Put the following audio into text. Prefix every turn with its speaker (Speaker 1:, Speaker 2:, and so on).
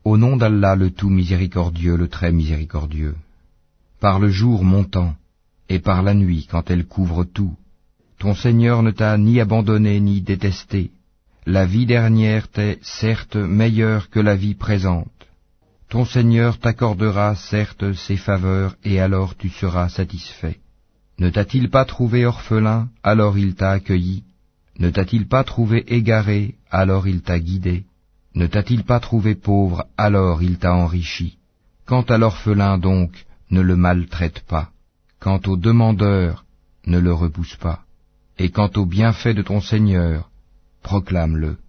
Speaker 1: Au nom d'Allah le tout miséricordieux, le très miséricordieux. Par le jour montant, et par la nuit quand elle couvre tout, ton Seigneur ne t'a ni abandonné ni détesté. La vie dernière t'est certes meilleure que la vie présente. Ton Seigneur t'accordera certes ses faveurs, et alors tu seras satisfait. Ne t'a-t-il pas trouvé orphelin, alors il t'a accueilli? Ne t'a-t-il pas trouvé égaré, alors il t'a guidé? Ne t'a-t-il pas trouvé pauvre, alors il t'a enrichi? Quant à l'orphelin donc, ne le maltraite pas. Quant au demandeur, ne le repousse pas. Et quant au bienfait de ton Seigneur, proclame-le.